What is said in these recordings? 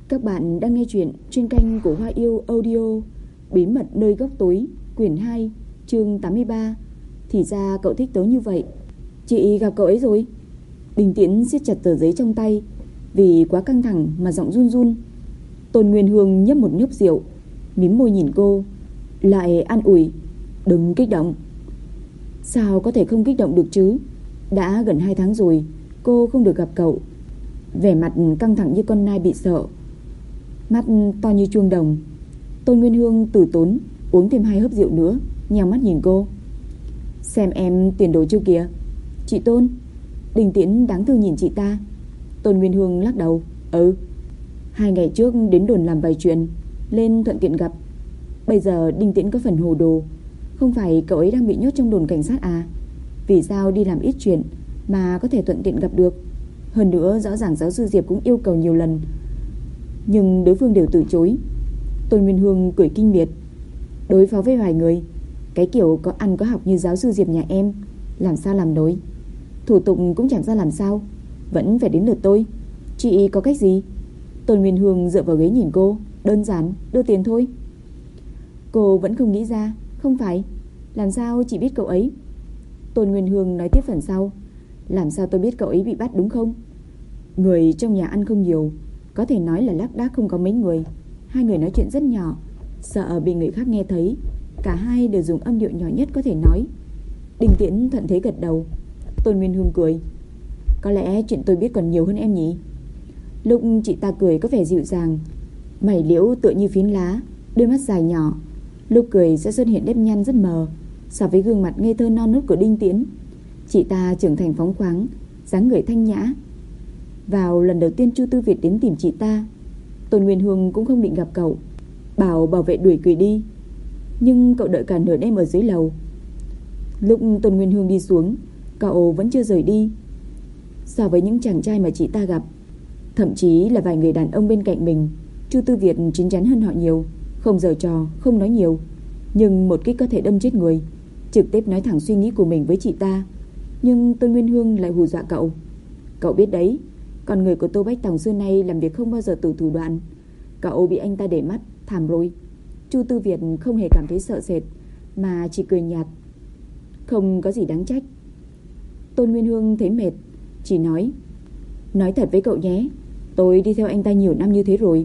Các bạn đang nghe chuyện trên kênh của Hoa Yêu Audio, Bí mật nơi góc tối, quyển 2, chương 83. Thì ra cậu thích tớ như vậy. Chị gặp cậu ấy rồi. Đinh Tiễn siết chặt tờ giấy trong tay, vì quá căng thẳng mà giọng run run. Tôn Nguyên Hương nhấp một nhấp rượu, mím môi nhìn cô, lại an ủi, đừng kích động. Sao có thể không kích động được chứ? Đã gần 2 tháng rồi cô không được gặp cậu. Vẻ mặt căng thẳng như con nai bị sợ, mắt to như chuông đồng. Tôn Nguyên Hương từ tốn uống thêm 2 hớp rượu nữa, nheo mắt nhìn cô. Xem em tiền đồ chưa kìa. Chị Tôn. Đinh Tiễn đáng thương nhìn chị ta. Tôn Nguyên Hương lắc đầu. 2 ngày trước đến đồn làm vài chuyện, lên thuận tiện gặp. Bây giờ Đinh Tiễn có phần hồ đồ. Không phải cậu ấy đang bị nhốt trong đồn cảnh sát à? Vì sao đi làm ít chuyện mà có thể thuận tiện gặp được? Hơn nữa rõ ràng giáo sư Diệp cũng yêu cầu nhiều lần, nhưng đối phương đều từ chối. Tôn Nguyên Hương cười kinh miệt. Đối phó với vài người, cái kiểu có ăn có học như giáo sư Diệp nhà em, làm sao làm nổi. Thủ tục cũng chẳng ra làm sao, vẫn phải đến lượt tôi. Chị có cách gì? Tôn Nguyên Hương dựa vào ghế nhìn cô. Đơn giản, đưa tiền thôi. Cô vẫn không nghĩ ra. Không phải, làm sao chị biết cậu ấy? Tôn Nguyên Hương nói tiếp phần sau. Làm sao tôi biết cậu ấy bị bắt đúng không? Người trong nhà ăn không nhiều, có thể nói là lác đác không có mấy người. 2 người nói chuyện rất nhỏ, sợ bị người khác nghe thấy. Cả hai đều dùng âm điệu nhỏ nhất có thể nói. Đinh Tiễn thuận thế gật đầu. Tôn Nguyên Hương cười. Có lẽ chuyện tôi biết còn nhiều hơn em nhỉ? Lúc chị ta cười có vẻ dịu dàng, mày liễu tựa như phiến lá, đôi mắt dài nhỏ. Lúc cười sẽ xuất hiện nếp nhăn rất mờ. So với gương mặt ngây thơ non nớt của Đinh Tiễn, chị ta trưởng thành phóng khoáng, dáng người thanh nhã. Vào lần đầu tiên Chu Tư Việt đến tìm chị ta, Tôn Nguyên Hương cũng không định gặp cậu, bảo bảo vệ đuổi cười đi. Nhưng cậu đợi cả nửa đêm ở dưới lầu. Lúc Tôn Nguyên Hương đi xuống, cậu vẫn chưa rời đi. So với những chàng trai mà chị ta gặp, thậm chí là vài người đàn ông bên cạnh mình, Chu Tư Việt chín chắn hơn họ nhiều. Không giở trò, không nói nhiều, nhưng một kích có thể đâm chết người, trực tiếp nói thẳng suy nghĩ của mình với chị ta. Nhưng Tôn Nguyên Hương lại hù dọa cậu. Cậu biết đấy, con người của Tô Bách Tòng xưa nay làm việc không bao giờ từ thủ đoạn. Cậu bị anh ta để mắt, thảm rồi. Chu Tư Việt không hề cảm thấy sợ sệt, mà chỉ cười nhạt. Không có gì đáng trách. Tôn Nguyên Hương thấy mệt, chỉ nói thật với cậu nhé, tôi đi theo anh ta nhiều năm như thế rồi,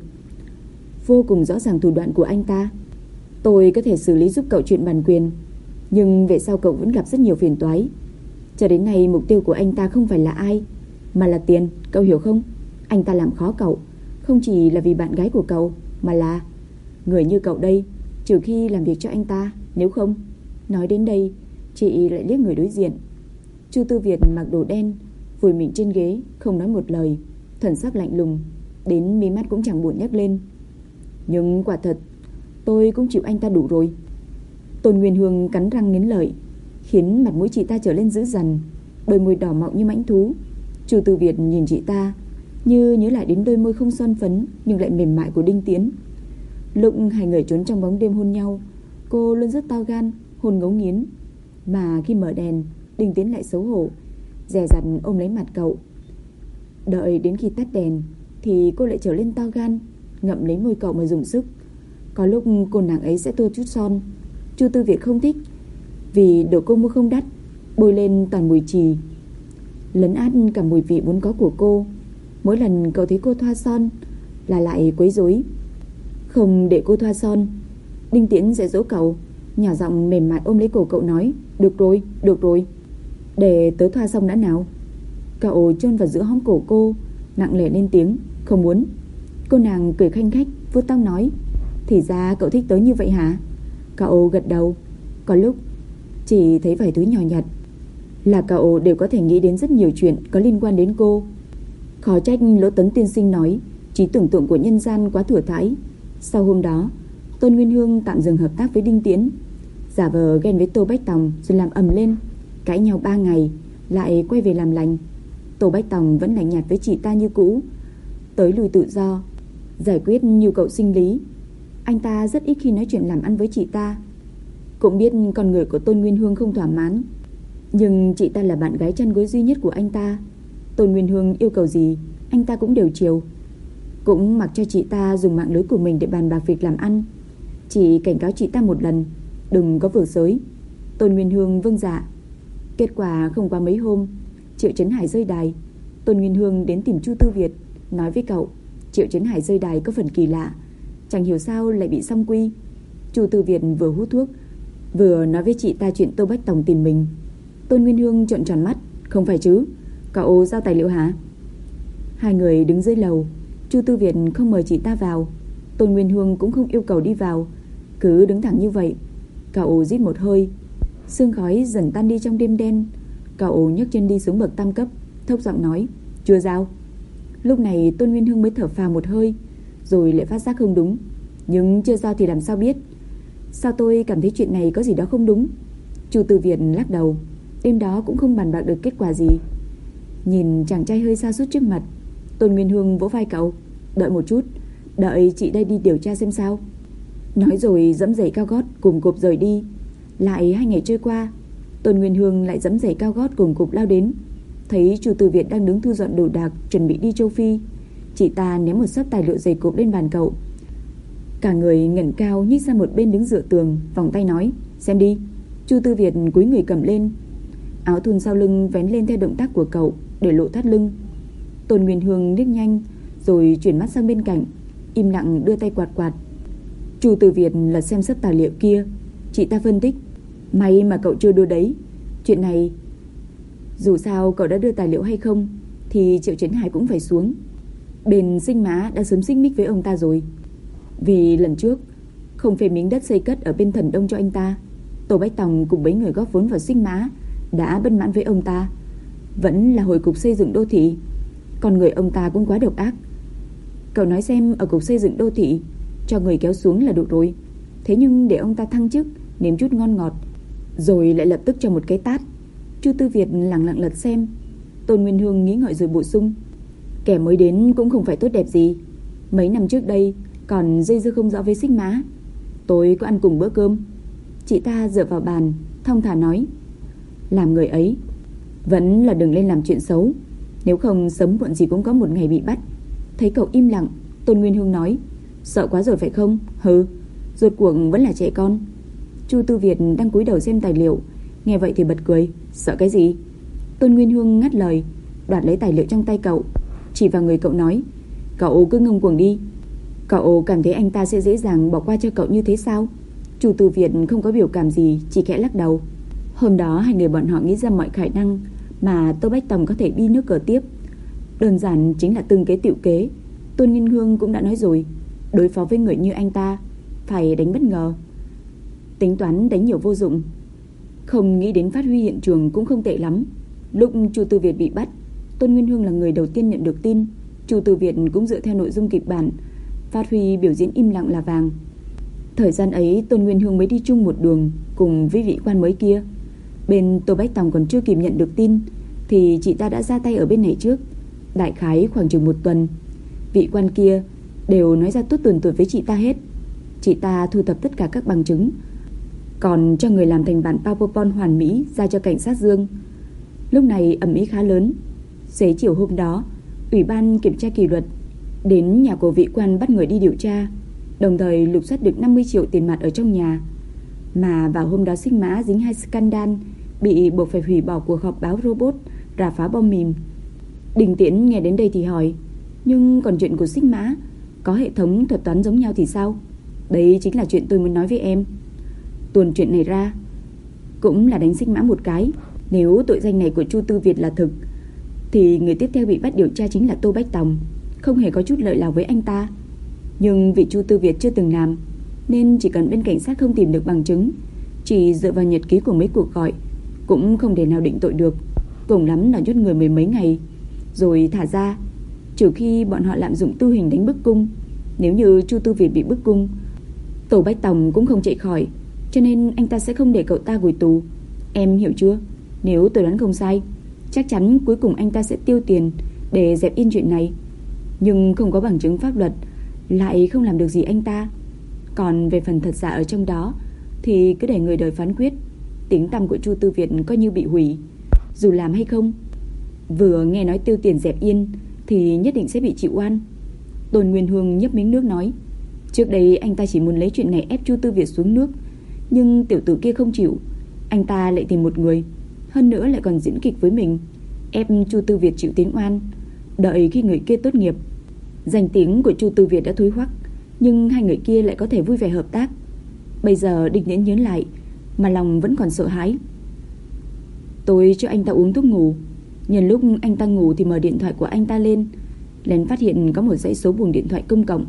vô cùng rõ ràng thủ đoạn của anh ta. Tôi có thể xử lý giúp cậu chuyện bản quyền, nhưng về sau cậu vẫn gặp rất nhiều phiền toái. Cho đến nay mục tiêu của anh ta không phải là ai, mà là tiền, cậu hiểu không? Anh ta làm khó cậu, không chỉ là vì bạn gái của cậu, mà là người như cậu đây, trừ khi làm việc cho anh ta, nếu không. Nói đến đây, chị lại liếc người đối diện. Chu Tư Việt mặc đồ đen, vùi mình trên ghế, không nói một lời, thần sắc lạnh lùng, đến mí mắt cũng chẳng buồn nhấc lên. Nhưng quả thật, tôi cũng chịu anh ta đủ rồi. Tôn Nguyên Hương cắn răng nghiến lợi, khiến mặt mũi chị ta trở lên dữ dằn, đôi môi đỏ mọng như mãnh thú. Chu Tư Việt nhìn chị ta, như nhớ lại đến đôi môi không son phấn nhưng lại mềm mại của Đinh Tiễn. Lúc 2 người trốn trong bóng đêm hôn nhau, cô luôn rất to gan, hôn ngấu nghiến. Mà khi mở đèn, Đinh Tiễn lại xấu hổ, dè dặt ôm lấy mặt cậu. Đợi đến khi tắt đèn thì cô lại trở lên to gan, ngậm lấy môi cậu mà dùng sức. Có lúc cô nàng ấy sẽ tô chút son. Chu Tư Việt không thích, vì đồ cô mua không đắt, bôi lên toàn mùi chì, lấn át cả mùi vị vốn có của cô. Mỗi lần cậu thấy cô thoa son là lại quấy rối, không để cô thoa son. Đinh Tiễn sẽ dỗ cậu, nhỏ giọng mềm mại ôm lấy cổ cậu nói, được rồi, để tớ thoa xong đã nào. Cậu chôn vào giữa hõm cổ cô, nặng nề lên tiếng, không muốn. Cô nàng cười khanh khách, vuốt tóc nói, thì ra cậu thích tớ như vậy hả? Cậu gật đầu. Có lúc chỉ thấy vài thứ nhỏ nhặt là cậu đều có thể nghĩ đến rất nhiều chuyện có liên quan đến cô. Khó trách Lỗ Tấn tiên sinh nói trí tưởng tượng của nhân gian quá thừa thãi. Sau hôm đó, Tôn Nguyên Hương tạm dừng hợp tác với Đinh Tiễn, giả vờ ghen với Tô Bách Tòng rồi làm ầm lên, cãi nhau 3 ngày lại quay về làm lành. Tô Bách Tòng vẫn lạnh nhạt với chị ta như cũ, tới lui tự do, giải quyết nhu cầu sinh lý. Anh ta rất ít khi nói chuyện làm ăn với chị ta. Cũng biết con người của Tôn Nguyên Hương không thỏa mãn, nhưng chị ta là bạn gái chăn gối duy nhất của anh ta. Tôn Nguyên Hương yêu cầu gì anh ta cũng đều chiều. cũng mặc cho chị ta dùng mạng lưới của mình để bàn bạc việc làm ăn. Chỉ cảnh cáo chị ta một lần, đừng có vượt giới. Tôn Nguyên Hương vâng dạ. Kết quả không qua mấy hôm, Triệu Chấn Hải rơi đài. Tôn Nguyên Hương đến tìm Chu Tư Việt, nói với cậu Triệu Chấn Hải rơi đài có phần kỳ lạ, chẳng hiểu sao lại bị song quy. Chu Tư Việt vừa hút thuốc vừa nói với chị ta chuyện Tô Bách Tòng tìm mình. Tôn Nguyên Hương trợn tròn mắt, không phải chứ, cậu giao tài liệu hả? Hai người đứng dưới lầu, Chu Tư Việt không mời chị ta vào, Tôn Nguyên Hương cũng không yêu cầu đi vào, cứ đứng thẳng như vậy. Cậu rít một hơi, sương khói dần tan đi trong đêm đen. Cậu nhấc chân đi xuống bậc tam cấp, thốc giọng nói, chưa giao. Lúc này Tôn Nguyên Hương mới thở phào một hơi, rồi lại phát giác không đúng. Nhưng chưa giao thì làm sao biết? Sao tôi cảm thấy chuyện này có gì đó không đúng? Chu Tư Việt lắc đầu, đêm đó cũng không bàn bạc được kết quả gì. Nhìn chàng trai hơi sa sút trước mặt, Tôn Nguyên Hương vỗ vai cậu, đợi một chút, đợi chị đây đi điều tra xem sao. Nói rồi giẫm giày cao gót cùng cụp rời đi. Lại 2 ngày trôi qua, Tôn Nguyên Hương lại giẫm giày cao gót cùng cụp lao đến, thấy Chu Tư Việt đang đứng thu dọn đồ đạc chuẩn bị đi châu Phi. Chị ta ném một xấp tài liệu dày cộp lên bàn cậu, cả người ngẩng cao nhích ra một bên đứng dựa tường, vòng tay nói, xem đi. Chu Tư Việt cúi người cầm lên, áo thun sau lưng vén lên theo động tác của cậu để lộ thắt lưng. Tôn Nguyên Hương liếc nhanh rồi chuyển mắt sang bên cạnh, im lặng đưa tay quạt quạt. Chu Tư Việt lật xem xấp tài liệu kia. Chị ta phân tích, may mà cậu chưa đưa đấy. Chuyện này dù sao cậu đã đưa tài liệu hay không thì Triệu Chấn Hải cũng phải xuống. Bên Sinh Mã đã sớm xích mích với ông ta rồi, vì lần trước không phê miếng đất xây cất ở bên Thần Đông cho anh ta. Tô Bách Tòng cùng mấy người góp vốn vào Sinh Mã đã bất mãn với ông ta. Vẫn là hồi cục xây dựng đô thị, con người ông ta cũng quá độc ác. Cậu nói xem, ở cục xây dựng đô thị cho người kéo xuống là được rồi, thế nhưng để ông ta thăng chức, nếm chút ngon ngọt, rồi lại lập tức cho một cái tát. Chu Tư Việt lặng lặng lật xem. Tôn Nguyên Hương nghĩ ngợi rồi bổ sung, kẻ mới đến cũng không phải tốt đẹp gì. Mấy năm trước đây còn dây dưa không rõ với Xích Mã, tôi có ăn cùng bữa cơm. Chị ta dựa vào bàn, thong thả nói, làm người ấy vẫn là đừng lên làm chuyện xấu, nếu không sớm muộn gì cũng có một ngày bị bắt. Thấy cậu im lặng, Tôn Nguyên Hương nói, sợ quá rồi phải không? Hừ, rốt cuộc vẫn là trẻ con. Chu Tư Việt đang cúi đầu xem tài liệu, nghe vậy thì bật cười, sợ cái gì? Tôn Nguyên Hương ngắt lời, đoạt lấy tài liệu trong tay cậu, chỉ vào người cậu nói, cậu cứ ngông cuồng đi. Cậu cảm thấy anh ta sẽ dễ dàng bỏ qua cho cậu như thế sao? Chu Tư Việt không có biểu cảm gì, chỉ khẽ lắc đầu. Hôm đó hai người bọn họ nghĩ ra mọi khả năng mà Tô Bách Tòng có thể đi nước cờ tiếp, đơn giản chính là từng kế tựu kế. Tôn Nguyên Hương cũng đã nói rồi, đối phó với người như anh ta phải đánh bất ngờ. Tính toán đánh nhiều vô dụng, không nghĩ đến phát huy hiện trường cũng không tệ lắm. Lúc Chu Tư Việt bị bắt, Tôn Nguyên Hương là người đầu tiên nhận được tin. Chu Tư Việt cũng dựa theo nội dung kịch bản phát huy biểu diễn im lặng là vàng. Thời gian ấy Tôn Nguyên Hương mới đi chung một đường cùng với vị quan mới kia. Bên Tô Bách Tòng còn chưa kịp nhận được tin thì chị ta đã ra tay ở bên này trước. Đại khái khoảng chừng 1 tuần, vị quan kia đều nói ra tốt tuần tuổi với chị ta hết. Chị ta thu thập tất cả các bằng chứng, còn cho người làm thành bản PowerPoint hoàn mỹ ra cho cảnh sát Dương. Lúc này ầm ĩ khá lớn. Xế chiều hôm đó, Ủy ban kiểm tra kỷ luật đến nhà của vị quan bắt người đi điều tra, đồng thời lục soát được 50 triệu tiền mặt ở trong nhà. Mà vào hôm đó Xích Mã dính 2 scandal, bị buộc phải hủy bỏ cuộc họp báo robot, rà phá bom mìn. Đình Tiễn nghe đến đây thì hỏi, nhưng còn chuyện của Xích Mã có hệ thống thuật toán giống nhau thì sao? Đấy chính là chuyện tôi muốn nói với em. Tuần chuyện này ra cũng là đánh Xích Mã một cái. Nếu tội danh này của Chu Tư Việt là thực thì người tiếp theo bị bắt điều tra chính là Tô Bách Tòng, không hề có chút lợi nào với anh ta. Nhưng vì Chu Tư Việt chưa từng làm, nên chỉ cần bên cảnh sát không tìm được bằng chứng, chỉ dựa vào nhật ký của mấy cuộc gọi, cũng không thể nào định tội được. Cùng lắm là nhốt người 10 mấy ngày rồi thả ra, trừ khi bọn họ lạm dụng tư hình đánh bức cung. Nếu như Chu Tư Việt bị bức cung, Tô Bách Tòng cũng không chạy khỏi, cho nên anh ta sẽ không để cậu ta ngồi tù. Em hiểu chưa? Nếu tôi đoán không sai, chắc chắn cuối cùng anh ta sẽ tiêu tiền để dẹp yên chuyện này. Nhưng không có bằng chứng pháp luật lại không làm được gì anh ta. Còn về phần thật giả ở trong đó thì cứ để người đời phán quyết. Tiếng tăm của Chu Tư Việt coi như bị hủy, dù làm hay không. Vừa nghe nói tiêu tiền dẹp yên thì nhất định sẽ bị chịu oan. Tôn Nguyên Hương nhấp miếng nước nói, trước đây anh ta chỉ muốn lấy chuyện này ép Chu Tư Việt xuống nước, nhưng tiểu tử kia không chịu. Anh ta lại tìm một người, hơn nữa lại còn diễn kịch với mình, ép Chu Tư Việt chịu tiếng oan. Đợi khi người kia tốt nghiệp, danh tiếng của Chu Tư Việt đã thối hoắc, nhưng hai người kia lại có thể vui vẻ hợp tác. Bây giờ Đinh Tiễn nhớ lại mà lòng vẫn còn sợ hãi. Tôi cho anh ta uống thuốc ngủ, nhân lúc anh ta ngủ thì mở điện thoại của anh ta lên, lén phát hiện có một dãy số buồng điện thoại công cộng.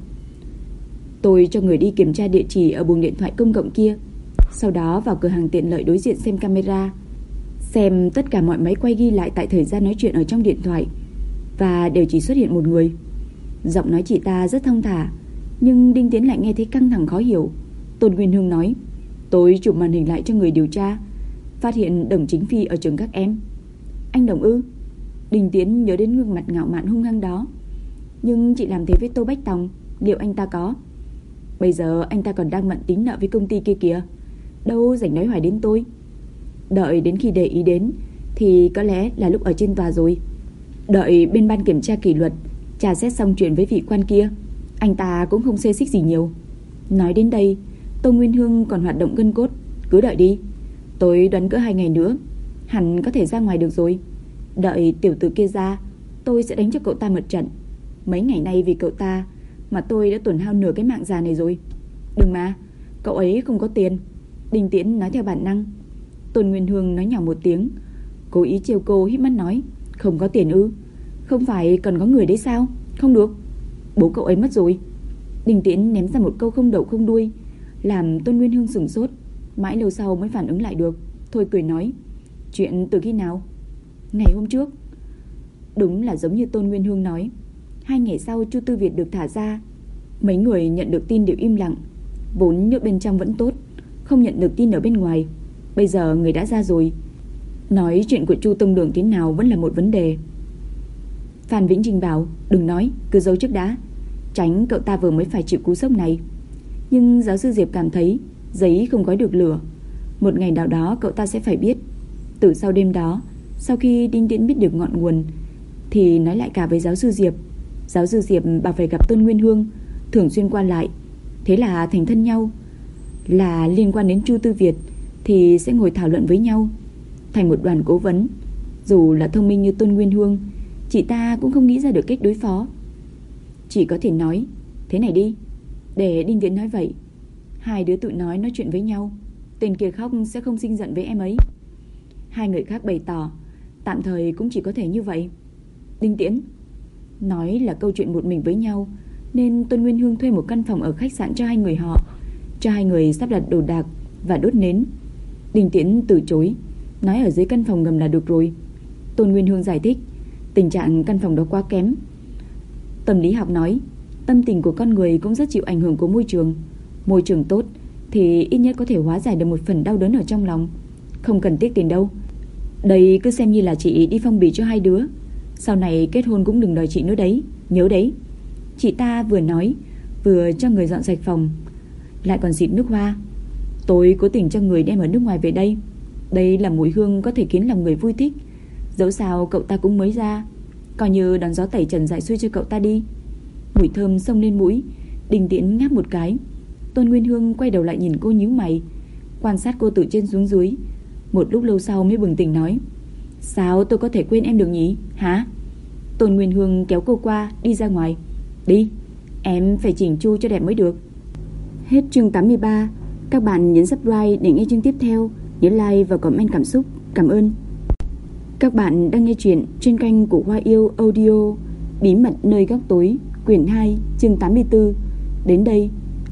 Tôi cho người đi kiểm tra địa chỉ ở buồng điện thoại công cộng kia, sau đó vào cửa hàng tiện lợi đối diện xem camera, xem tất cả mọi máy quay ghi lại tại thời gian nói chuyện ở trong điện thoại, và đều chỉ xuất hiện một người. Giọng nói chị ta rất thong thả, nhưng Đinh Tiễn lại nghe thấy căng thẳng khó hiểu. Tôn Nguyên Hương nói, tôi chụp màn hình lại cho người điều tra, phát hiện Đồng Chính Phi ở trường các em. Anh Đồng ư? Đinh Tiễn nhớ đến gương mặt ngạo mạn hung hăng đó. Nhưng chị làm thế với Tô Bách Tòng, liệu anh ta có? Bây giờ anh ta còn đang bận tính nợ với công ty kia kìa, đâu rảnh nói hoài đến tôi. Đợi đến khi để ý đến thì có lẽ là lúc ở trên tòa rồi. Đợi bên ban kiểm tra kỷ luật tra xét xong chuyện với vị quan kia, anh ta cũng không xê xích gì nhiều. Nói đến đây, Tô Nguyên Hương còn hoạt động gân cốt. Cứ đợi đi, tôi đoán cỡ 2 ngày nữa hẳn có thể ra ngoài được rồi. Đợi tiểu tử kia ra, tôi sẽ đánh cho cậu ta một trận. Mấy ngày nay vì cậu ta mà tôi đã tổn hao nửa cái mạng già này rồi. Đừng mà, cậu ấy không có tiền. Đinh Tiễn nói theo bản năng. Tôn Nguyên Hương nói nhỏ một tiếng, cố ý trêu cô, híp mắt nói, không có tiền ư? Không phải còn có người đấy sao? Không được, bố cậu ấy mất rồi. Đinh Tiễn ném ra một câu không đầu không đuôi, làm Tôn Nguyên Hương sửng sốt. Mãi lâu sau mới phản ứng lại được, thôi cười nói, chuyện từ khi nào? Ngày hôm trước. Đúng là giống như Tôn Nguyên Hương nói. 2 ngày sau Chu Tư Việt được thả ra. Mấy người nhận được tin đều im lặng. Vốn nhốt bên trong vẫn tốt, không nhận được tin ở bên ngoài. Bây giờ người đã ra rồi, nói chuyện của Chu Tông Đường thế nào vẫn là một vấn đề. Phan Vĩnh Trinh bảo, đừng nói, cứ giấu trước đã, tránh cậu ta vừa mới phải chịu cú sốc này. Nhưng giáo sư Diệp cảm thấy giấy không gói được lửa, một ngày nào đó cậu ta sẽ phải biết. Từ sau đêm đó, sau khi Đinh Tiễn biết được ngọn nguồn thì nói lại cả với giáo sư Diệp. Giáo sư Diệp bảo phải gặp Tôn Nguyên Hương, thường xuyên qua lại, thế là thành thân nhau. Là liên quan đến Chu Tư Việt thì sẽ ngồi thảo luận với nhau, thành một đoàn cố vấn. Dù là thông minh như Tôn Nguyên Hương, chị ta cũng không nghĩ ra được cách đối phó. Chỉ có thể nói, thế này đi, để Đinh Tiễn nói vậy, 2 đứa tụi nói chuyện với nhau, tên kia khóc sẽ không sinh giận với em ấy. 2 người khác bày tỏ, tạm thời cũng chỉ có thể như vậy. Đinh Tiễn nói là câu chuyện một mình với nhau, nên Tôn Nguyên Hương thuê một căn phòng ở khách sạn cho 2 người họ, cho 2 người sắp đặt đồ đạc và đốt nến. Đinh Tiễn từ chối, nói ở dưới căn phòng ngầm là được rồi. Tôn Nguyên Hương giải thích, tình trạng căn phòng đó quá kém. Tâm lý học nói, tâm tình của con người cũng rất chịu ảnh hưởng của môi trường. Môi trường tốt thì ít nhất có thể hóa giải được một phần đau đớn ở trong lòng. Không cần tiếc tiền đâu. Đây cứ xem như là chị đi phong bì cho 2 đứa, sau này kết hôn cũng đừng đòi chị nữa đấy, nhớ đấy. Chị ta vừa nói vừa cho người dọn sạch phòng, lại còn xịt nước hoa. Tôi cố tình cho người đem ở nước ngoài về đây. Đây là mùi hương có thể khiến lòng người vui thích. Dẫu sao cậu ta cũng mới ra, coi như đón gió tẩy trần giải xuôi cho cậu ta đi. Mùi thơm xông lên mũi, Đinh Tiễn ngáp một cái. Tôn Nguyên Hương quay đầu lại nhìn cô nhíu mày, quan sát cô từ trên xuống dưới. Một lúc lâu sau mới bừng tỉnh nói, sao tôi có thể quên em được nhỉ? Hả? Tôn Nguyên Hương kéo cô qua, đi ra ngoài. Đi, em phải chỉnh chu cho đẹp mới được. Hết chương 83. Các bạn nhấn subscribe để nghe chương tiếp theo, nhớ like và comment cảm xúc. Cảm ơn. Các bạn đang nghe chuyện trên kênh của Hoa Yêu Audio. Bí mật nơi góc tối, quyển 2, chương 84. Đến đây,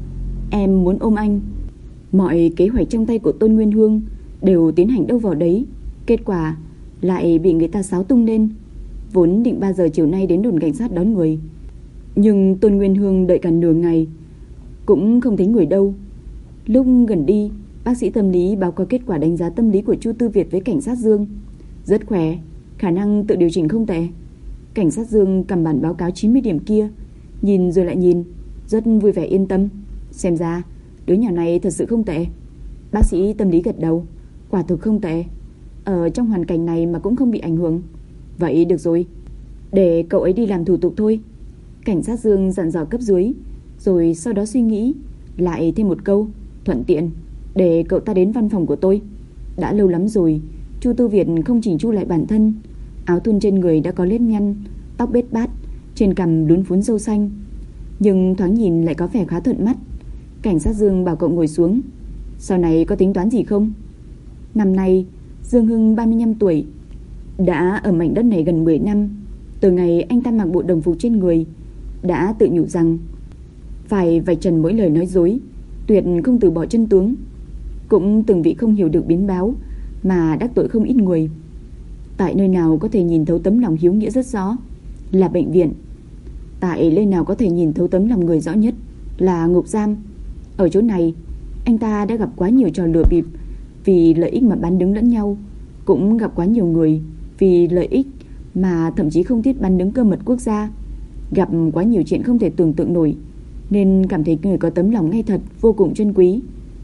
em muốn ôm anh. Mọi kế hoạch trong tay của Tôn Nguyên Hương đều tiến hành đâu vào đấy, kết quả lại bị người ta xáo tung lên. Vốn định 3 giờ chiều nay đến đồn cảnh sát đón người, nhưng Tôn Nguyên Hương đợi cả nửa ngày cũng không thấy người đâu. Lúc gần đi, bác sĩ tâm lý báo cáo kết quả đánh giá tâm lý của Chu Tư Việt với cảnh sát Dương. Rất khỏe, khả năng tự điều chỉnh không tệ. Cảnh sát Dương cầm bản báo cáo 90 điểm kia, nhìn rồi lại nhìn, rất vui vẻ yên tâm. Xem ra đứa nhỏ này thật sự không tệ. Bác sĩ tâm lý gật đầu, quả thực không tệ. Ở trong hoàn cảnh này mà cũng không bị ảnh hưởng. Vậy được rồi, để cậu ấy đi làm thủ tục thôi. Cảnh sát Dương dặn dò cấp dưới, rồi sau đó suy nghĩ, lại thêm một câu, thuận tiện để cậu ta đến văn phòng của tôi. Đã lâu lắm rồi Chu Tư Việt không chỉnh chu lại bản thân. Áo thun trên người đã có nếp nhăn, tóc bết bát, trên cằm lún phún râu xanh, nhưng thoáng nhìn lại có vẻ khá thuận mắt. Cảnh sát Dương bảo cậu ngồi xuống. Sau này có tính toán gì không? Năm nay Dương Hưng 35 tuổi, đã ở mảnh đất này gần 10 năm. Từ ngày anh ta mặc bộ đồng phục trên người, đã tự nhủ rằng phải vạch trần mỗi lời nói dối, tuyệt không từ bỏ chân tướng. Cũng từng vị không hiểu được biến báo mà đắc tội không ít người. Tại nơi nào có thể nhìn thấu tấm lòng hiếu nghĩa rất rõ là bệnh viện. Tại nơi nào có thể nhìn thấu tấm lòng người rõ nhất là ngục giam. Ở chỗ này anh ta đã gặp quá nhiều trò lừa bịp vì lợi ích mà bán đứng lẫn nhau, cũng gặp quá nhiều người vì lợi ích mà thậm chí không thiết bán đứng cơ mật quốc gia, gặp quá nhiều chuyện không thể tưởng tượng nổi, nên cảm thấy người có tấm lòng ngay thật vô cùng trân quý.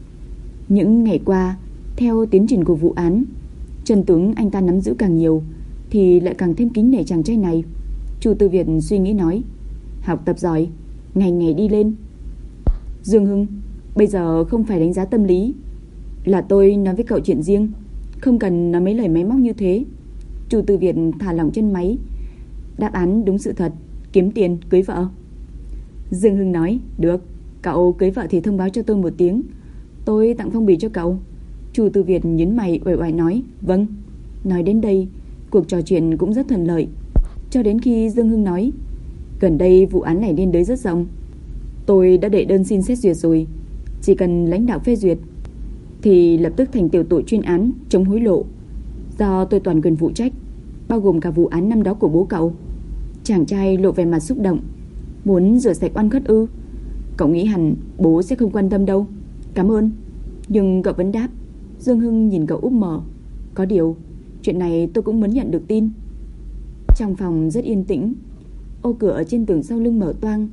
Những ngày qua, theo tiến trình của vụ án, chân tướng anh ta nắm giữ càng nhiều thì lại càng thêm kính nể chàng trai này. Chu Tư Việt suy nghĩ nói, học tập giỏi, ngày ngày đi lên. Dương Hưng, bây giờ không phải đánh giá tâm lý, là tôi nói với cậu chuyện riêng, không cần nói mấy lời máy móc như thế. Chu Tư Việt thả lỏng chân máy. Đáp án đúng sự thật, kiếm tiền cưới vợ. Dương Hưng nói, được, cậu cưới vợ thì thông báo cho tôi một tiếng, tôi tặng phong bì cho cậu. Chu Tư Việt nhấn mày uể oải nói, vâng. Nói đến đây, cuộc trò chuyện cũng rất thuận lợi, cho đến khi Dương Hưng nói, gần đây vụ án này liên đới rất rộng, tôi đã đệ đơn xin xét duyệt rồi, chỉ cần lãnh đạo phê duyệt thì lập tức thành tiểu tội chuyên án chống hối lộ, do tôi toàn quyền phụ trách, bao gồm cả vụ án năm đó của bố cậu. Chàng trai lộ vẻ mặt xúc động, muốn rửa sạch oan khuất ư? Cậu nghĩ hẳn bố sẽ không quan tâm đâu. Cảm ơn. Nhưng cậu vẫn đáp. Dương Hưng nhìn cậu úp mở, có điều chuyện này tôi cũng muốn nhận được tin. Trong phòng rất yên tĩnh. Ô cửa ở trên tường sau lưng mở toang,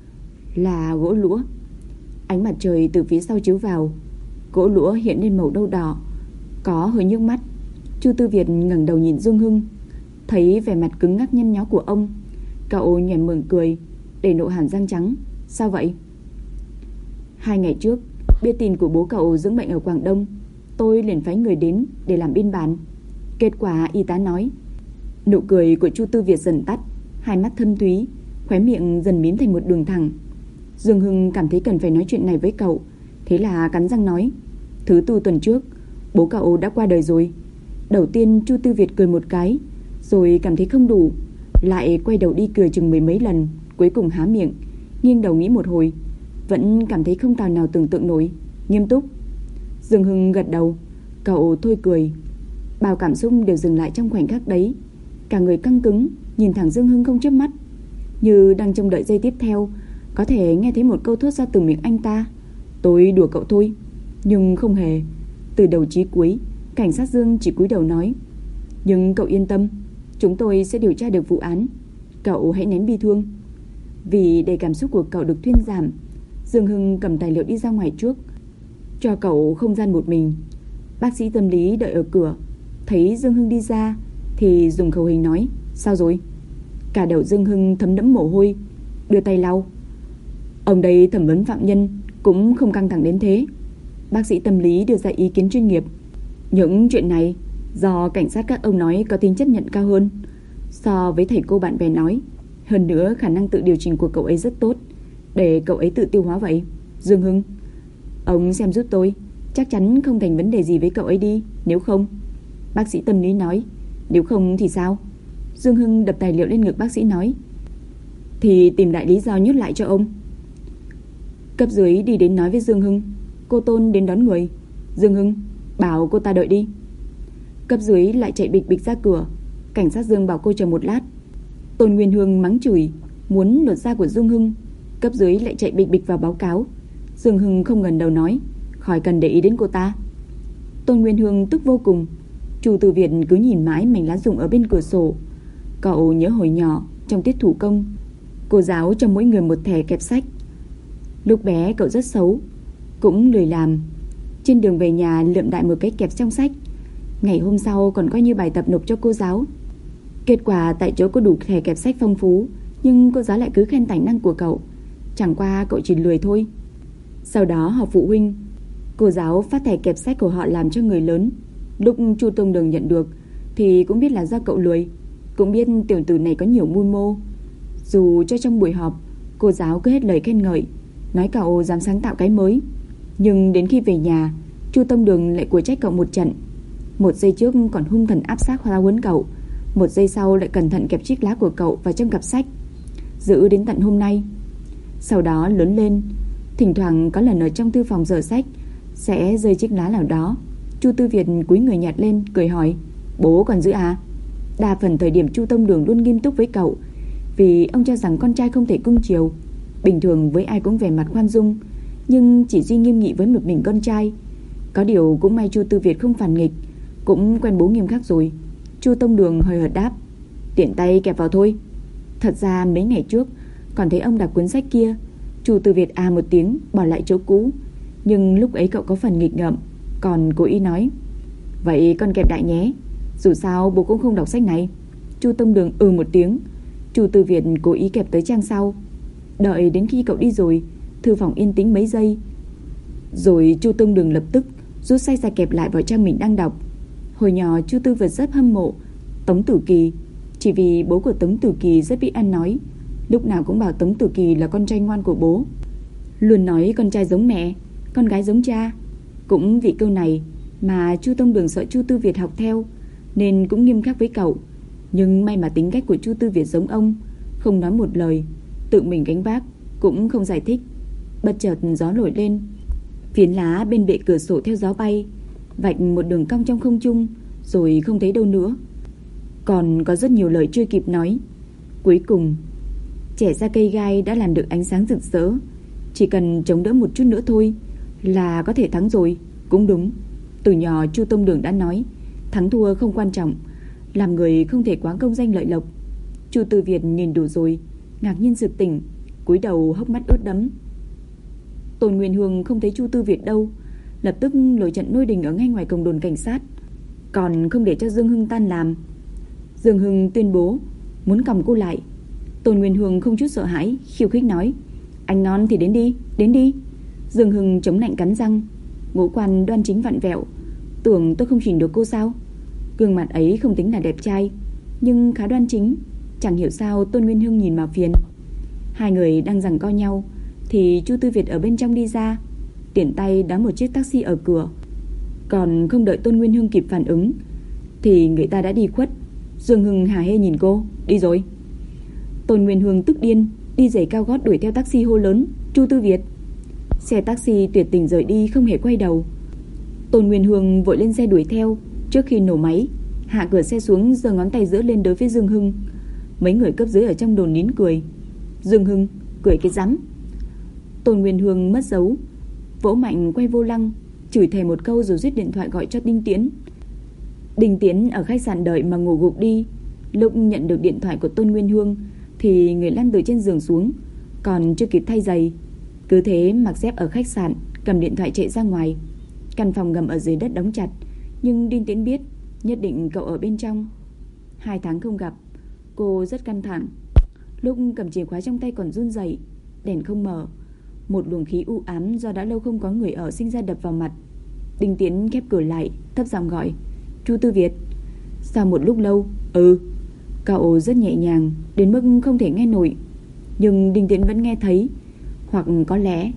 là gỗ lũa. Ánh mặt trời từ phía sau chiếu vào, gỗ lũa hiện lên màu nâu đỏ, có hơi nhức mắt. Chu Tư Việt ngẩng đầu nhìn Dương Hưng, thấy vẻ mặt cứng ngắc nhăn nhó của ông, cậu nhoẻn miệng cười, để nụ hàm răng trắng. Sao vậy? 2 ngày trước, biết tin của bố cậu dưỡng bệnh ở Quảng Đông, tôi liền phái người đến để làm biên bản. Kết quả y tá nói. Nụ cười của Chu Tư Việt dần tắt, hai mắt thâm thúy, khóe miệng dần mím thành một đường thẳng. Dương Hưng cảm thấy cần phải nói chuyện này với cậu, thế là cắn răng nói, thứ Tư tuần trước, bố cậu đã qua đời rồi. Đầu tiên Chu Tư Việt cười một cái, rồi cảm thấy không đủ, lại quay đầu đi cười chừng 10 mấy lần, cuối cùng há miệng, nghiêng đầu nghĩ một hồi, vẫn cảm thấy không tài nào tưởng tượng nổi, nghiêm túc. Dương Hưng gật đầu, cậu thôi cười. Bao cảm xúc đều dừng lại trong khoảnh khắc đấy. Cả người căng cứng, nhìn thẳng Dương Hưng không chớp mắt, như đang trông đợi giây tiếp theo có thể nghe thấy một câu thốt ra từ miệng anh ta. Tôi đùa cậu thôi. Nhưng không hề. Từ đầu chí cuối, cảnh sát Dương chỉ cúi đầu nói, nhưng cậu yên tâm, chúng tôi sẽ điều tra được vụ án, cậu hãy nén bi thương. Vì để cảm xúc của cậu được thuyên giảm, Dương Hưng cầm tài liệu đi ra ngoài trước, cho cậu không gian một mình. Bác sĩ tâm lý đợi ở cửa, thấy Dương Hưng đi ra thì dùng khẩu hình nói, sao rồi? Cả đầu Dương Hưng thấm đẫm mồ hôi, đưa tay lau. Ông đây thẩm vấn phạm nhân cũng không căng thẳng đến thế. Bác sĩ tâm lý đưa ra ý kiến chuyên nghiệp. Những chuyện này do cảnh sát các ông nói có tính chất nhận cao hơn so với thầy cô bạn bè nói. Hơn nữa khả năng tự điều chỉnh của cậu ấy rất tốt, để cậu ấy tự tiêu hóa vậy. Dương Hưng, ông xem giúp tôi, chắc chắn không thành vấn đề gì với cậu ấy đi. Nếu không, bác sĩ tâm lý nói, nếu không thì sao? Dương Hưng đập tài liệu lên ngực bác sĩ nói, thì tìm đại lý do nhốt lại cho ông. Cấp dưới đi đến nói với Dương Hưng, cô Tôn đến đón người. Dương Hưng, bảo cô ta đợi đi. Cấp dưới lại chạy bịch bịch ra cửa. Cảnh sát Dương bảo cô chờ một lát. Tôn Nguyên Hương mắng chửi, muốn lột da của Dương Hưng. Cấp dưới lại chạy bịch bịch vào báo cáo. Dương Hưng không ngần đầu nói, khỏi cần để ý đến cô ta. Tôn Nguyên Hương tức vô cùng. Chu Từ Việt cứ nhìn mãi mảnh lá rụng ở bên cửa sổ. Cậu nhớ hồi nhỏ trong tiết thủ công, cô giáo cho mỗi người một thẻ kẹp sách. Lúc bé cậu rất xấu, cũng lười làm. Trên đường về nhà lượm đại một cái kẹp trong sách. Ngày hôm sau còn coi như bài tập nộp cho cô giáo. Kết quả tại chỗ có đủ thẻ kẹp sách phong phú, nhưng cô giáo lại cứ khen tài năng của cậu. Chẳng qua cậu chỉ lười thôi. Sau đó họp phụ huynh, cô giáo phát thẻ kẹp sách của họ làm cho người lớn. Lúc Chu Tông Đường nhận được thì cũng biết là do cậu lười, cũng biết tiểu tử này có nhiều mưu mô. Dù cho trong buổi họp cô giáo cứ hết lời khen ngợi, nói cậu dám sáng tạo cái mới, nhưng đến khi về nhà, Chu Tông Đường lại của trách cậu một trận. Một giây trước còn hung thần áp sát giáo huấn cậu, một giây sau lại cẩn thận kẹp chiếc lá của cậu vào trong cặp sách, giữ đến tận hôm nay. Sau đó lớn lên, thỉnh thoảng có lần ở trong thư phòng dở sách sẽ rơi chiếc lá nào đó. Chu Tư Việt cúi người nhặt lên, cười hỏi: "Bố còn giữ à?" Đa phần thời điểm Chu Tông Đường luôn nghiêm túc với cậu, vì ông cho rằng con trai không thể cưng chiều. Bình thường với ai cũng vẻ mặt khoan dung, nhưng chỉ duy nghiêm nghị với một mình con trai. Có điều cũng may Chu Tư Việt không phản nghịch, cũng quen bố nghiêm khắc rồi. Chu Tông Đường hơi hợt đáp: "Tiện tay kẹp vào thôi." Thật ra mấy ngày trước còn thấy ông đọc cuốn sách kia. Chu Tư Việt một tiếng bỏ lại chỗ cũ, nhưng lúc ấy cậu có phần nghịch ngợm, còn cố ý nói: "Vậy con kẹp đại nhé, dù sao bố cũng không đọc sách này." Chu Tông Đường một tiếng. Chu Tư Việt cố ý kẹp tới trang sau. Đợi đến khi cậu đi rồi, thư phòng yên tĩnh mấy giây, rồi Chu Tông Đường lập tức rút sách ra kẹp lại vào trang mình đang đọc. Hồi nhỏ Chu Tư Việt rất hâm mộ Tống Tử Kỳ, chỉ vì bố của Tống Tử Kỳ rất biết ăn nói, lúc nào cũng bảo Tống Tử Kỳ là con trai ngoan của bố, luôn nói con trai giống mẹ, con gái giống cha. Cũng vì câu này mà Chu Tông Đường sợ Chu Tư Việt học theo, nên cũng nghiêm khắc với cậu. Nhưng may mà tính cách của Chu Tư Việt giống ông, không nói một lời, tự mình gánh vác, cũng không giải thích. Bất chợt gió nổi lên, phiến lá bên bệ cửa sổ theo gió bay, vạch một đường cong trong không trung, rồi không thấy đâu nữa. Còn có rất nhiều lời chưa kịp nói. Cuối cùng, trẻ ra cây gai đã làm được ánh sáng rực rỡ. Chỉ cần chống đỡ một chút nữa thôi là có thể thắng rồi. Cũng đúng, từ nhỏ Chu Tông Đường đã nói, thắng thua không quan trọng, làm người không thể quá công danh lợi lộc. Chu Tư Việt nhìn đủ rồi, ngạc nhiên sực tỉnh, cúi đầu hốc mắt ướt đẫm. Tôn Nguyên Hương không thấy Chu Tư Việt đâu, lập tức nổi trận lôi đình ở ngay ngoài cổng đồn cảnh sát, còn không để cho Dương Hưng tan làm. Dương Hưng tuyên bố muốn còng cô lại. Tôn Nguyên Hương không chút sợ hãi, khiêu khích nói: "Anh non thì đến đi, đến đi." Dương Hưng chống lạnh cắn răng, ngũ quan đoan chính vặn vẹo. "Tưởng tôi không chỉnh được cô sao?" Gương mặt ấy không tính là đẹp trai, nhưng khá đoan chính. Chẳng hiểu sao Tôn Nguyên Hương nhìn mà phiền. Hai người đang giằng co nhau thì Chu Tư Việt ở bên trong đi ra, tiện tay đá một chiếc taxi ở cửa. Còn không đợi Tôn Nguyên Hương kịp phản ứng thì người ta đã đi khuất. Dương Hưng hả hê nhìn cô: "Đi rồi." Tôn Nguyên Hương tức điên, đi giày cao gót đuổi theo taxi hô lớn: "Chu Tư Việt!" Xe taxi tuyệt tình rời đi không hề quay đầu. Tôn Nguyên Hương vội lên xe đuổi theo. Trước khi nổ máy, hạ cửa xe xuống, giơ ngón tay giữa lên đối với Dương Hưng. Mấy người cấp dưới ở trong đồn nín cười. Dương Hưng cười cái rắm. Tôn Nguyên Hương mất dấu, vỗ mạnh quay vô lăng, chửi thề một câu rồi rút điện thoại gọi cho Đinh Tiến. Đinh Tiến ở khách sạn đợi mà ngủ gục đi. Lúc nhận được điện thoại của Tôn Nguyên Hương thì người lăn từ trên giường xuống, còn chưa kịp thay giày. Cứ thế mặc dép ở khách sạn, cầm điện thoại chạy ra ngoài. Căn phòng ngầm ở dưới đất đóng chặt, nhưng Đinh Tiến biết nhất định cậu ở bên trong. 2 tháng không gặp, cô rất căng thẳng. Lúc cầm chìa khóa trong tay còn run rẩy, đèn không mở, một luồng khí u ám do đã lâu không có người ở sinh ra đập vào mặt. Đinh Tiến khép cửa lại, thấp giọng gọi: "Chu Tư Việt." Sau một lúc lâu: Cậu rất nhẹ nhàng đến mức không thể nghe nổi, nhưng Đinh Tiến vẫn nghe thấy. Hoặc có lẽ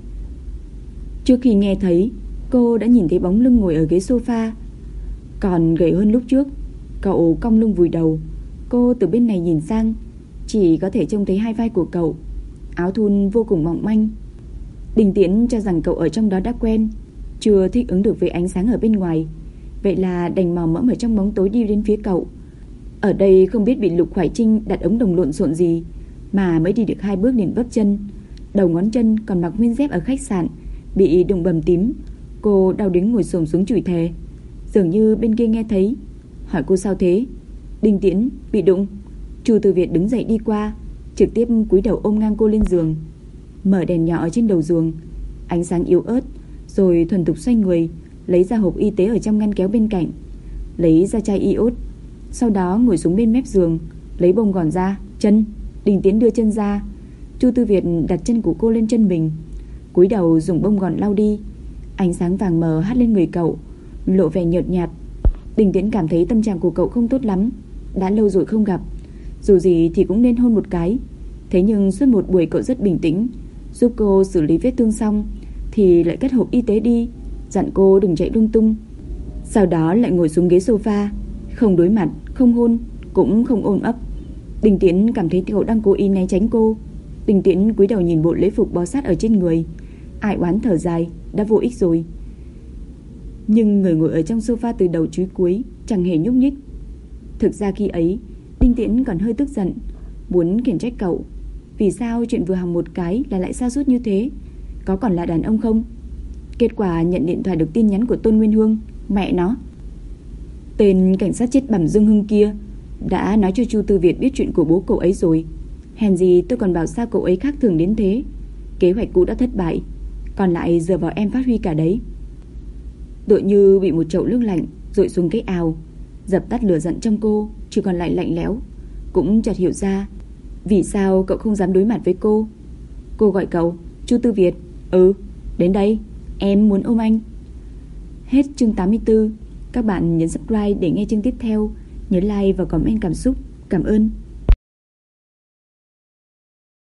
trước khi nghe thấy, cô đã nhìn thấy bóng lưng ngồi ở ghế sofa, còn gầy hơn lúc trước. Cậu cong lưng vùi đầu. Cô từ bên này nhìn sang, chỉ có thể trông thấy hai vai của cậu, áo thun vô cùng mỏng manh. Đinh Tiến cho rằng cậu ở trong đó đã quen, chưa thích ứng được với ánh sáng ở bên ngoài, vậy là đành mò mẫm ở trong bóng tối đi đến phía cậu. Ở đây không biết bị Lục Khoải Trinh đặt ống đồng lộn xộn gì mà mới đi được 2 bước liền vấp chân. Đầu ngón chân còn mặc nguyên dép ở khách sạn bị đụng bầm tím. Cô đau đến ngồi xổm xuống chửi thề. Dường như bên kia nghe thấy, hỏi cô sao thế. Đinh Tiến: "Bị đụng." Chu Tư Việt đứng dậy đi qua, trực tiếp cúi đầu ôm ngang cô lên giường, mở đèn nhỏ ở trên đầu giường, ánh sáng yếu ớt, rồi thuần thục xoay người, lấy ra hộp y tế ở trong ngăn kéo bên cạnh, lấy ra chai iốt, sau đó ngồi xuống bên mép giường, lấy bông gòn ra. "Chân." Đình Tiến đưa chân ra, Chu Tư Việt đặt chân của cô lên chân mình, cúi đầu dùng bông gòn lau đi. Ánh sáng vàng mờ hắt lên người cậu, lộ vẻ nhợt nhạt. Đình Tiến cảm thấy tâm trạng của cậu không tốt lắm. Đã lâu rồi không gặp, dù gì thì cũng nên hôn một cái. Thế nhưng suốt một buổi cậu rất bình tĩnh, giúp cô xử lý vết thương xong thì lại cất hộp y tế đi, dặn cô đừng chạy lung tung. Sau đó lại ngồi xuống ghế sofa, không đối mặt, không hôn, cũng không ôm ấp. Đình Tiến cảm thấy cậu đang cố ý né tránh cô. Đình Tiến cúi đầu nhìn bộ lễ phục bó sát ở trên người, ai oán thở dài, đã vô ích rồi. Nhưng người ngồi ở trong sofa từ đầu chúi cuối chẳng hề nhúc nhích. Thực ra khi ấy Đình Tiến còn hơi tức giận, muốn khiển trách cậu. Vì sao chuyện vừa hòng một cái là lại sa sút như thế? Có còn là đàn ông không? Kết quả nhận điện thoại được tin nhắn của Tôn Nguyên Hương. Mẹ nó, tên cảnh sát chết bẩm Dương Hưng kia đã nói cho Chu Tư Việt biết chuyện của bố cậu ấy rồi. Hèn gì tôi còn bảo sao cậu ấy khác thường đến thế. Kế hoạch cũ đã thất bại, còn lại dựa vào em phát huy cả đấy. Tựa như bị một chậu nước lạnh dội xuống cái ào, dập tắt lửa giận trong cô, chỉ còn lại lạnh lẽo. Cũng chợt hiểu ra vì sao cậu không dám đối mặt với cô. Cô gọi cậu, Chu Tư Việt. Ừ, đến đây, em muốn ôm anh. Hết chương 84. Các bạn nhấn subscribe để nghe chương tiếp theo. Nhớ like và comment cảm xúc. Cảm ơn.